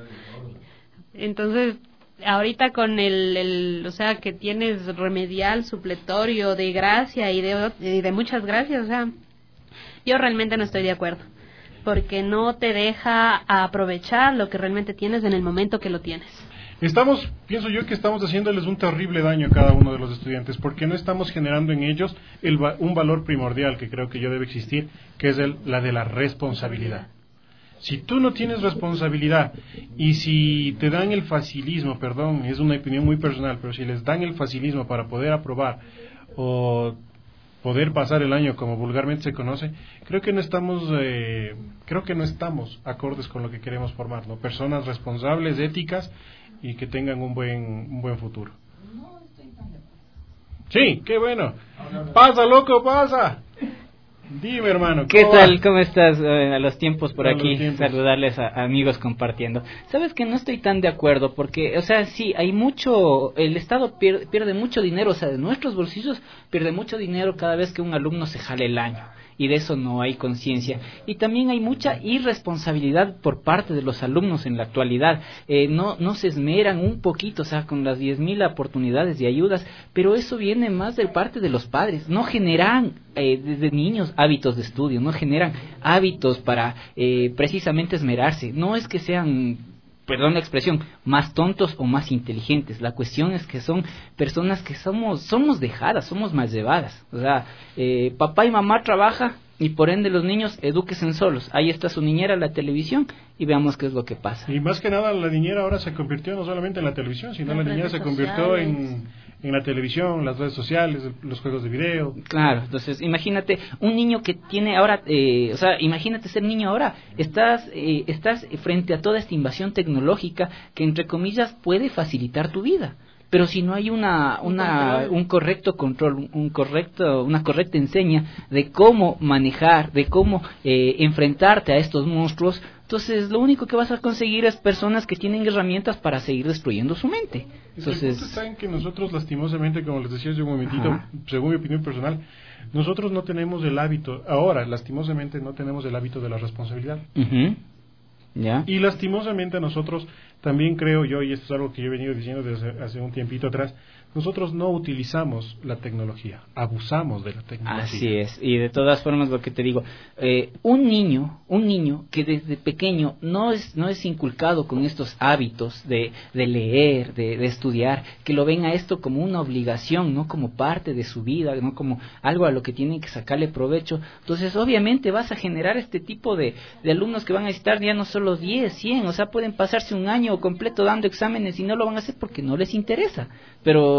Entonces, ahorita con el, el, o sea, que tienes remedial, supletorio, de gracia y de, y de muchas gracias, o sea, yo realmente no estoy de acuerdo, porque no te deja aprovechar lo que realmente tienes en el momento que lo tienes. Estamos, pienso yo que estamos haciéndoles un terrible daño a cada uno de los estudiantes, porque no estamos generando en ellos el, un valor primordial que creo que ya debe existir, que es el, la de la responsabilidad. Si tú no tienes responsabilidad y si te dan el facilismo, perdón, es una opinión muy personal, pero si les dan el facilismo para poder aprobar o poder pasar el año como vulgarmente se conoce, creo que no estamos eh, creo que no estamos acordes con lo que queremos formar, ¿no? Personas responsables, éticas y que tengan un buen un buen futuro. Sí, qué bueno. Pasa, loco, pasa. Dime, hermano. ¿Qué ¿cómo tal? va? ¿Cómo estás? Eh, a los tiempos por A aquí, los tiempos. saludarles a, a amigos compartiendo. Sabes que no estoy tan de acuerdo porque, o sea, sí, hay mucho, el Estado pierde, pierde mucho dinero, o sea, de nuestros bolsillos pierde mucho dinero cada vez que un alumno se jale el año. Y de eso no hay conciencia. Y también hay mucha irresponsabilidad por parte de los alumnos en la actualidad. Eh, no, no se esmeran un poquito, o sea, con las diez mil oportunidades y ayudas, pero eso viene más de parte de los padres. No generan eh, desde niños hábitos de estudio, no generan hábitos para eh, precisamente esmerarse. No es que sean, perdón la expresión, más tontos o más inteligentes. La cuestión es que son personas que somos somos dejadas, somos más llevadas. O sea, eh, papá y mamá trabajan y por ende los niños edúquense solos. Ahí está su niñera, la televisión, y veamos qué es lo que pasa. Y más que nada la niñera ahora se convirtió no solamente en la televisión, sino la niñera se convirtió en, en la televisión, las redes sociales, los juegos de video. Claro, entonces imagínate un niño que tiene ahora, eh, o sea, imagínate ser niño ahora, estás, eh, estás frente a toda esta invasión tecnológica que entre comillas puede facilitar tu vida. Pero si no hay una, una un correcto control, un correcto, una correcta enseña de cómo manejar, de cómo eh, enfrentarte a estos monstruos, entonces lo único que vas a conseguir es personas que tienen herramientas para seguir destruyendo su mente. Entonces, el punto está en que nosotros lastimosamente, como les decía hace un momentito, Ajá. según mi opinión personal, nosotros no tenemos el hábito, ahora lastimosamente no tenemos el hábito de la responsabilidad. Uh-huh. ¿Ya? Y lastimosamente nosotros también creo yo, y esto es algo que yo he venido diciendo desde hace un tiempito atrás, nosotros no utilizamos la tecnología, abusamos de la tecnología. Así es, y de todas formas lo que te digo, eh, un niño, un niño que desde pequeño no es no es inculcado con estos hábitos de, de leer, de, de estudiar, que lo ven a esto como una obligación, no como parte de su vida, no como algo a lo que tienen que sacarle provecho, entonces obviamente vas a generar este tipo de, de alumnos que van a estar ya no solo diez, cien, o sea, pueden pasarse un año completo dando exámenes y no lo van a hacer porque no les interesa, pero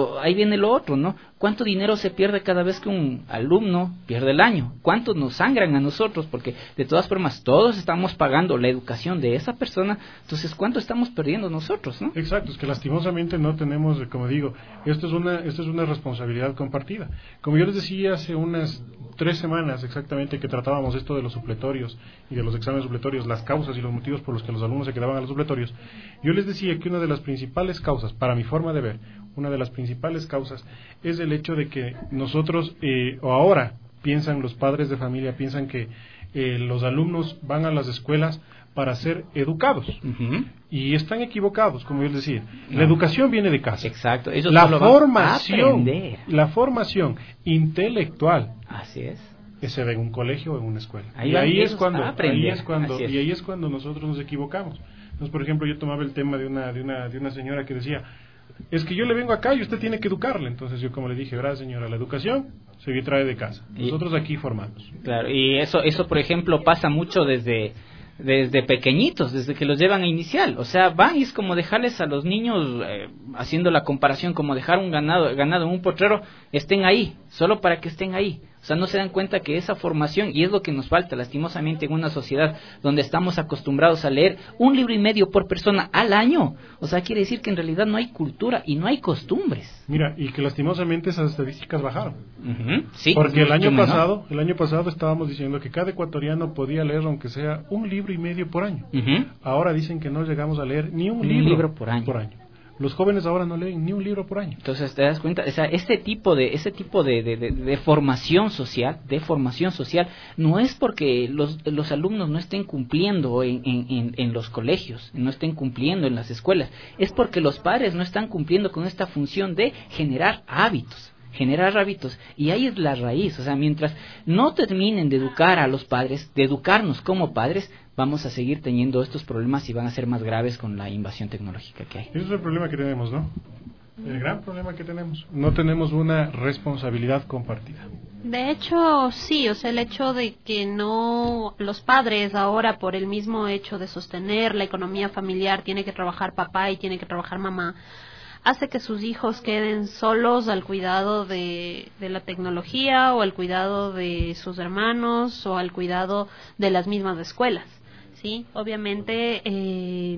Pero ahí viene lo otro, ¿no? ¿Cuánto dinero se pierde cada vez que un alumno pierde el año? ¿Cuánto nos sangran a nosotros? Porque de todas formas todos estamos pagando la educación de esa persona, entonces ¿cuánto estamos perdiendo nosotros, no? Exacto, es que lastimosamente no tenemos, como digo, esto es una esto es una responsabilidad compartida. Como yo les decía hace unas tres semanas exactamente que tratábamos esto de los supletorios y de los exámenes supletorios, las causas y los motivos por los que los alumnos se quedaban a los supletorios, yo les decía que una de las principales causas, para mi forma de ver, una de las principales causas es el hecho de que nosotros, eh, o ahora piensan los padres de familia, piensan que eh, los alumnos van a las escuelas para ser educados. Uh-huh. Y están equivocados, como yo les decía. No. La educación viene de casa. Exacto. Ellos la solo formación, van a aprender. La formación intelectual. Así es. Que se ve en un colegio o en una escuela. Ahí y ahí es cuando, ahí es cuando, es. y ahí es cuando nosotros nos equivocamos. Entonces, por ejemplo, yo tomaba el tema de una, de una, de una señora que decía, es que yo le vengo acá y usted tiene que educarle. Entonces yo como le dije, verdad señora, la educación se trae de casa. Nosotros y, aquí formamos. Claro, y eso, eso por ejemplo pasa mucho desde, desde pequeñitos, desde que los llevan a inicial. O sea, van y es como dejarles a los niños, eh, haciendo la comparación, como dejar un ganado, ganado en un potrero, estén ahí, solo para que estén ahí. O sea, no se dan cuenta que esa formación, y es lo que nos falta lastimosamente en una sociedad donde estamos acostumbrados a leer un libro y medio por persona al año. O sea, quiere decir que en realidad no hay cultura y no hay costumbres. Mira, y que lastimosamente esas estadísticas bajaron. Uh-huh. Sí, porque el año pasado, el año pasado estábamos diciendo que cada ecuatoriano podía leer aunque sea un libro y medio por año. Uh-huh. Ahora dicen que no llegamos a leer ni un, un libro, libro por año. por año. Los jóvenes ahora no leen ni un libro por año. Entonces te das cuenta, o sea, este tipo de ese tipo de, de, de, de formación social, de formación social, no es porque los, los alumnos no estén cumpliendo en, en, en los colegios, no estén cumpliendo en las escuelas, es porque los padres no están cumpliendo con esta función de generar hábitos. generar hábitos, y ahí es la raíz. O sea, mientras no terminen de educar a los padres, de educarnos como padres, vamos a seguir teniendo estos problemas y van a ser más graves con la invasión tecnológica que hay. Ese es el problema que tenemos, ¿no? El gran problema que tenemos. No tenemos una responsabilidad compartida. De hecho, sí, o sea, el hecho de que no, los padres ahora, por el mismo hecho de sostener la economía familiar, tiene que trabajar papá y tiene que trabajar mamá, hace que sus hijos queden solos al cuidado de, de la tecnología o al cuidado de sus hermanos o al cuidado de las mismas escuelas, ¿sí? Obviamente, eh,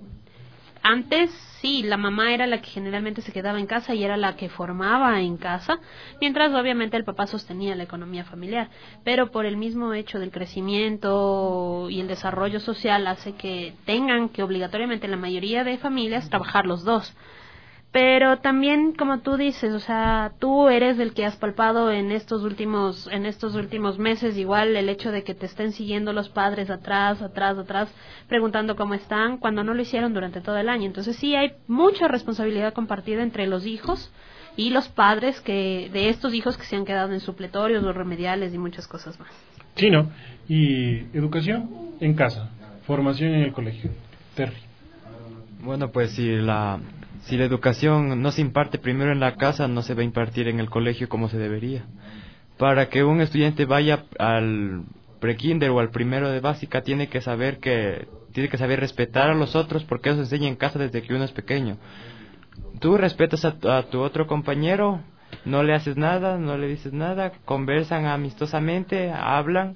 antes sí, la mamá era la que generalmente se quedaba en casa y era la que formaba en casa, mientras obviamente el papá sostenía la economía familiar, pero por el mismo hecho del crecimiento y el desarrollo social hace que tengan que obligatoriamente la mayoría de familias trabajar los dos. Pero también, como tú dices, o sea, tú eres el que has palpado en estos últimos en estos últimos meses, igual el hecho de que te estén siguiendo los padres atrás, atrás, atrás, preguntando cómo están, cuando no lo hicieron durante todo el año. Entonces sí hay mucha responsabilidad compartida entre los hijos y los padres que de estos hijos que se han quedado en supletorios o remediales y muchas cosas más. Sí, ¿no? Y educación en casa, formación en el colegio. Terry. Bueno, pues si la... Si la educación no se imparte primero en la casa, no se va a impartir en el colegio como se debería. Para que un estudiante vaya al prekinder o al primero de básica, tiene que saber que tiene que saber respetar a los otros, porque eso se enseña en casa desde que uno es pequeño. Tú respetas a tu, a tu otro compañero, no le haces nada, no le dices nada, conversan amistosamente, hablan,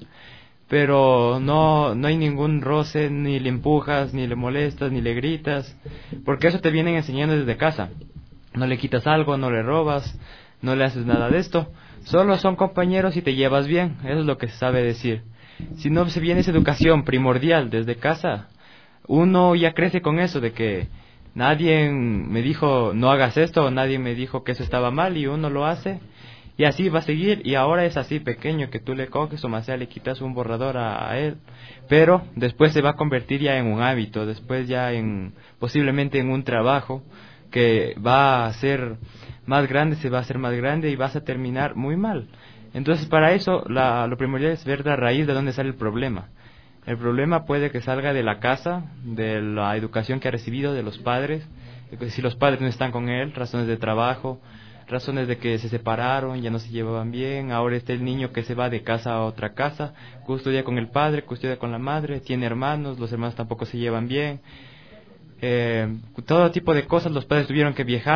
pero no no hay ningún roce, ni le empujas, ni le molestas, ni le gritas, porque eso te vienen enseñando desde casa. No le quitas algo, no le robas, no le haces nada de esto, solo son compañeros y te llevas bien, eso es lo que se sabe decir. Si no se viene esa educación primordial desde casa, uno ya crece con eso de que nadie me dijo no hagas esto, o nadie me dijo que eso estaba mal, y uno lo hace. Y así va a seguir, y ahora es así pequeño que tú le coges o más sea le quitas un borrador a, a él, pero después se va a convertir ya en un hábito, después ya en posiblemente en un trabajo que va a ser más grande, se va a hacer más grande y vas a terminar muy mal. Entonces para eso la, lo primordial es ver la raíz de dónde sale el problema. El problema puede que salga de la casa, de la educación que ha recibido, de los padres, si los padres no están con él, razones de trabajo, razones de que se separaron, ya no se llevaban bien, ahora está el niño que se va de casa a otra casa, custodia con el padre, custodia con la madre, tiene hermanos, los hermanos tampoco se llevan bien, eh, todo tipo de cosas, los padres tuvieron que viajar,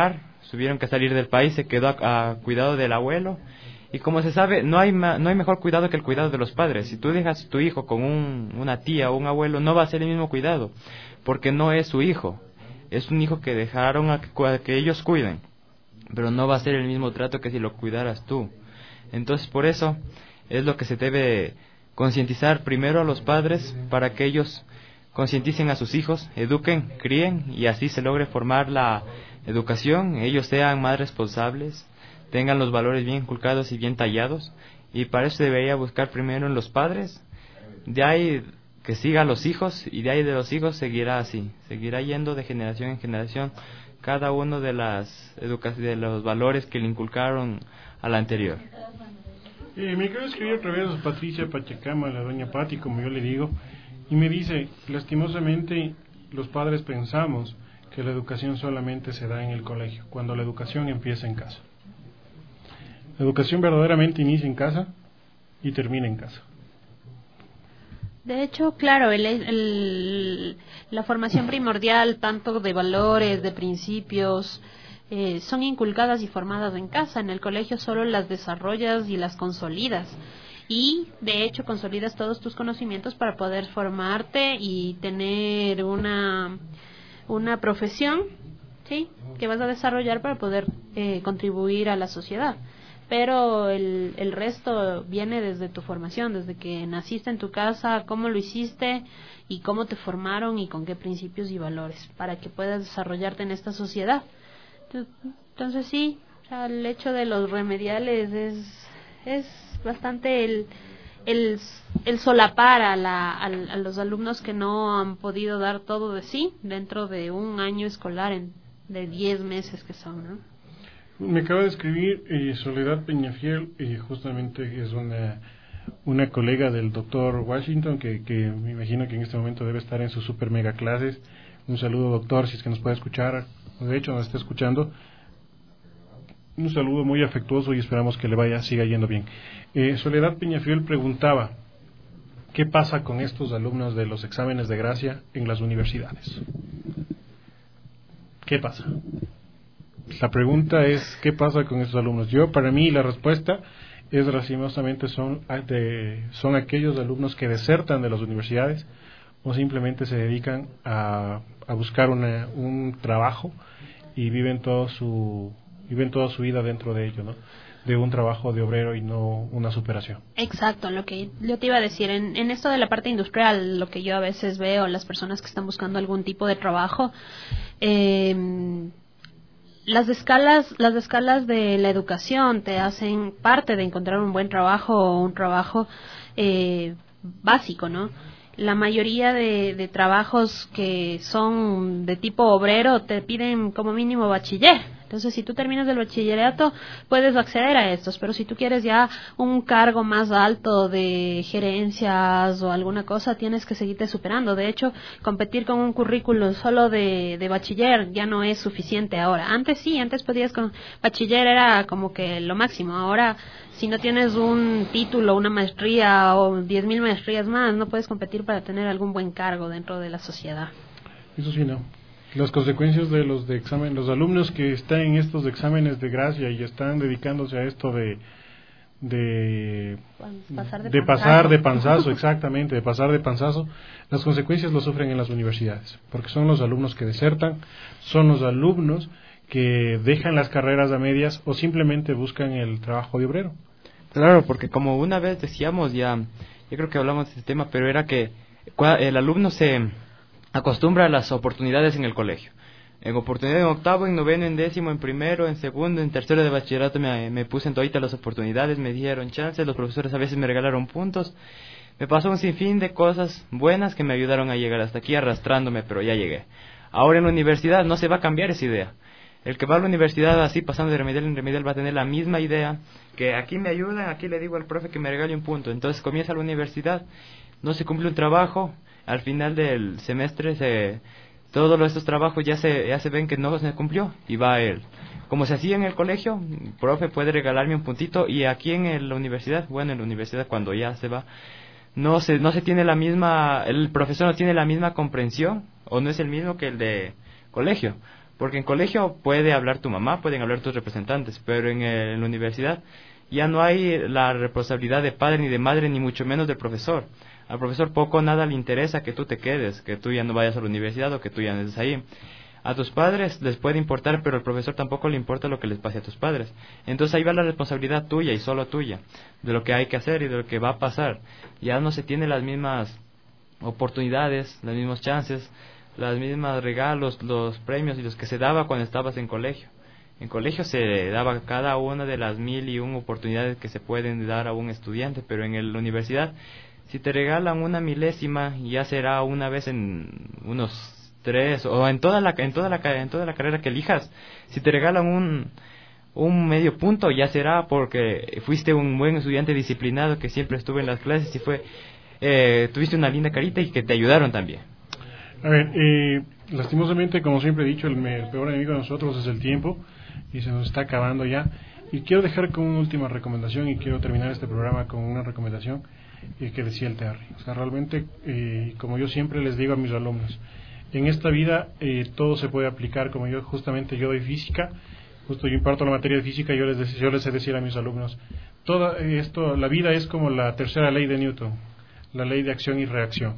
tuvieron que salir del país, se quedó a, a cuidado del abuelo. Y como se sabe, no hay ma, no hay mejor cuidado que el cuidado de los padres. Si tú dejas a tu hijo con un, una tía o un abuelo, no va a ser el mismo cuidado, porque no es su hijo. Es un hijo que dejaron a que, a que ellos cuiden, pero no va a ser el mismo trato que si lo cuidaras tú. Entonces, por eso es lo que se debe concientizar primero a los padres, para que ellos concienticen a sus hijos, eduquen, críen, y así se logre formar la educación, ellos sean más responsables, tengan los valores bien inculcados y bien tallados, y para eso debería buscar primero en los padres, de ahí que siga a los hijos, y de ahí de los hijos seguirá así, seguirá yendo de generación en generación cada uno de las educa- de los valores que le inculcaron al anterior. Eh, me quiero escribir otra vez a Patricia Pachacama, la doña Pati, como yo le digo, y me dice, lastimosamente los padres pensamos que la educación solamente se da en el colegio, cuando la educación empieza en casa. La educación verdaderamente inicia en casa y termina en casa. De hecho, claro, el, el, la formación primordial, tanto de valores, de principios, eh, son inculcadas y formadas en casa. En el colegio solo las desarrollas y las consolidas. Y, de hecho, consolidas todos tus conocimientos para poder formarte y tener una, una profesión, ¿sí?, que vas a desarrollar para poder eh, contribuir a la sociedad. Pero el, el resto viene desde tu formación, desde que naciste en tu casa, cómo lo hiciste y cómo te formaron y con qué principios y valores, para que puedas desarrollarte en esta sociedad. Entonces sí, o sea, el hecho de los remediales es, es bastante el, el, el solapar a, la, a, a los alumnos que no han podido dar todo de sí dentro de un año escolar en, de diez meses que son, ¿no? Me acaba de escribir eh, Soledad Peñafiel, eh, justamente es una una colega del doctor Washington, que, que me imagino que en este momento debe estar en sus super mega clases. Un saludo, doctor, si es que nos puede escuchar, de hecho nos está escuchando. Un saludo muy afectuoso y esperamos que le vaya, siga yendo bien. Eh, Soledad Peñafiel preguntaba, ¿qué pasa con estos alumnos de los exámenes de gracia en las universidades? ¿Qué pasa? La pregunta es, ¿qué pasa con estos alumnos? Yo, para mí, la respuesta es, lastimosamente, son, de, son aquellos alumnos que desertan de las universidades o simplemente se dedican a, a buscar una, un trabajo y viven todo su viven toda su vida dentro de ello, ¿no? De un trabajo de obrero y no una superación. Exacto, lo que yo te iba a decir, en, en esto de la parte industrial, lo que yo a veces veo, las personas que están buscando algún tipo de trabajo, eh, Las escalas, las escalas de la educación te hacen parte de encontrar un buen trabajo o un trabajo eh, básico, ¿no? La mayoría de, de trabajos que son de tipo obrero te piden como mínimo bachiller. Entonces, si tú terminas el bachillerato, puedes acceder a estos, pero si tú quieres ya un cargo más alto de gerencias o alguna cosa, tienes que seguirte superando. De hecho, competir con un currículum solo de, de bachiller ya no es suficiente ahora. Antes sí, antes podías con bachiller, era como que lo máximo. Ahora, si no tienes un título, una maestría o diez mil maestrías más, no puedes competir para tener algún buen cargo dentro de la sociedad. Eso sí, no. Las consecuencias de los de examen, los alumnos que están en estos exámenes de gracia y están dedicándose a esto de de pasar de, de panzazo. pasar de panzazo, exactamente, de pasar de panzazo, las consecuencias lo sufren en las universidades, porque son los alumnos que desertan, son los alumnos que dejan las carreras a medias o simplemente buscan el trabajo de obrero. Claro, porque como una vez decíamos, ya, yo creo que hablamos de este tema, pero era que el alumno se acostumbra a las oportunidades en el colegio. En oportunidad en octavo, en noveno, en décimo, en primero, en segundo, en tercero de bachillerato me, me puse en todita las oportunidades, me dieron chances, los profesores a veces me regalaron puntos. Me pasó un sinfín de cosas buenas que me ayudaron a llegar hasta aquí arrastrándome, pero ya llegué. Ahora en la universidad no se va a cambiar esa idea. El que va a la universidad así, pasando de remedial en remedial, va a tener la misma idea, que aquí me ayudan, aquí le digo al profe que me regale un punto. Entonces comienza la universidad, no se cumple un trabajo, al final del semestre se, todos estos trabajos ya se, ya se ven que no se cumplió y va a él. Como se hacía en el colegio, el profe puede regalarme un puntito, y aquí en el, la universidad, bueno, en la universidad cuando ya se va, no se, no se tiene la misma, el profesor no tiene la misma comprensión, o no es el mismo que el de colegio, Porque en colegio puede hablar tu mamá, pueden hablar tus representantes, pero en, el, en la universidad ya no hay la responsabilidad de padre ni de madre, ni mucho menos del profesor. Al profesor poco o nada le interesa que tú te quedes, que tú ya no vayas a la universidad o que tú ya no estés ahí. A tus padres les puede importar, pero al profesor tampoco le importa lo que les pase a tus padres. Entonces ahí va la responsabilidad tuya y solo tuya, de lo que hay que hacer y de lo que va a pasar. Ya no se tienen las mismas oportunidades, las mismas chances, las mismas regalos, los premios y los que se daba cuando estabas en colegio. En colegio se daba cada una de las mil y un oportunidades que se pueden dar a un estudiante, pero en la universidad, si te regalan una milésima, ya será una vez en unos tres, o en toda la, en toda la, en toda la carrera que elijas. Si te regalan un, un medio punto, ya será porque fuiste un buen estudiante disciplinado que siempre estuvo en las clases y fue, eh, tuviste una linda carita y que te ayudaron también. A ver, eh, lastimosamente, como siempre he dicho, el, el peor enemigo de nosotros es el tiempo y se nos está acabando ya. Y quiero dejar con una última recomendación y quiero terminar este programa con una recomendación eh, que decía el Terry. O sea, realmente, eh, como yo siempre les digo a mis alumnos, en esta vida eh, todo se puede aplicar. Como yo justamente yo doy física, justo yo imparto la materia de física, yo les, yo les he decir a mis alumnos, toda esto, la vida es como la tercera ley de Newton, la ley de acción y reacción.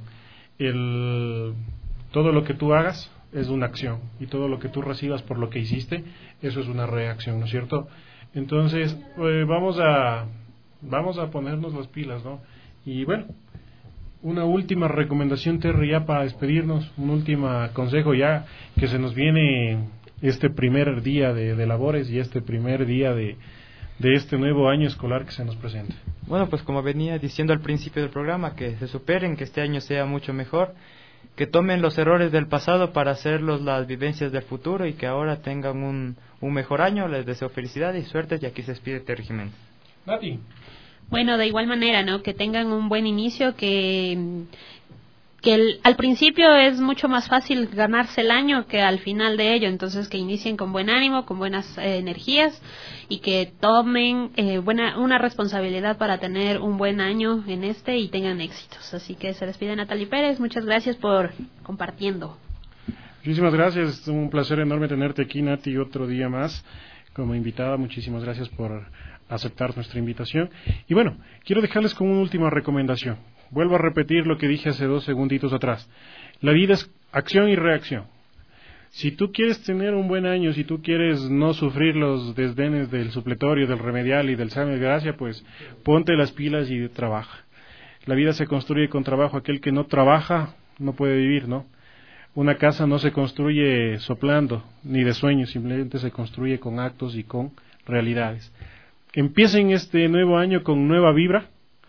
El Todo lo que tú hagas es una acción y todo lo que tú recibas por lo que hiciste, eso es una reacción, ¿no es cierto? Entonces, eh, vamos a vamos a ponernos las pilas, ¿no? Y bueno, una última recomendación, Terry, ya para despedirnos, un último consejo ya que se nos viene este primer día de, de labores y este primer día de, de este nuevo año escolar que se nos presenta. Bueno, pues como venía diciendo al principio del programa, que se superen, que este año sea mucho mejor, que tomen los errores del pasado para hacerlos las vivencias del futuro y que ahora tengan un, un mejor año. Les deseo felicidad y suerte y aquí se despide Terry Jiménez. Nati. Bueno, de igual manera, ¿no? Que tengan un buen inicio, que que el, al principio es mucho más fácil ganarse el año que al final de ello, entonces que inicien con buen ánimo, con buenas eh, energías y que tomen eh, buena una responsabilidad para tener un buen año en este y tengan éxitos. Así que se despide Natalie Pérez, muchas gracias por compartiendo. Muchísimas gracias, es un placer enorme tenerte aquí, Nati, otro día más como invitada. Muchísimas gracias por aceptar nuestra invitación. Y bueno, quiero dejarles con una última recomendación. Vuelvo a repetir lo que dije hace dos segunditos atrás. La vida es acción y reacción. Si tú quieres tener un buen año, si tú quieres no sufrir los desdenes del supletorio, del remedial y del examen de gracia, pues ponte las pilas y trabaja. La vida se construye con trabajo. Aquel que no trabaja no puede vivir, ¿no? Una casa no se construye soplando, ni de sueños, simplemente se construye con actos y con realidades. Empiecen este nuevo año con nueva vibra,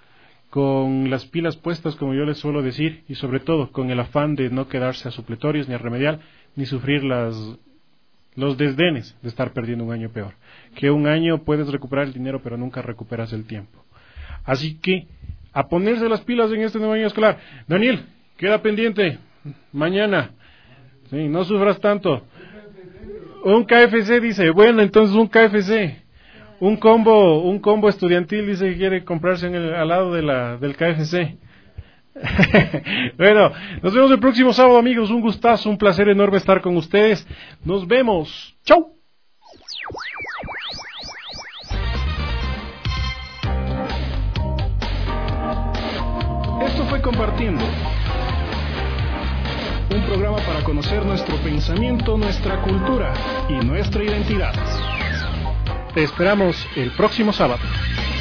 con las pilas puestas, como yo les suelo decir, y sobre todo con el afán de no quedarse a supletorios ni a remedial, ni sufrir las, los desdenes de estar perdiendo un año peor. Que un año puedes recuperar el dinero, pero nunca recuperas el tiempo. Así que, a ponerse las pilas en este nuevo año escolar. Daniel, queda pendiente, mañana, sí, no sufras tanto. Un K F C dice, bueno, entonces un K F C. Un combo, un combo estudiantil dice que quiere comprarse en el, al lado de la, del K F C. Bueno, nos vemos el próximo sábado, amigos. Un gustazo, un placer enorme estar con ustedes. Nos vemos. ¡Chau! Esto fue Compartiendo, un programa para conocer nuestro pensamiento, nuestra cultura y nuestra identidad. Te esperamos el próximo sábado.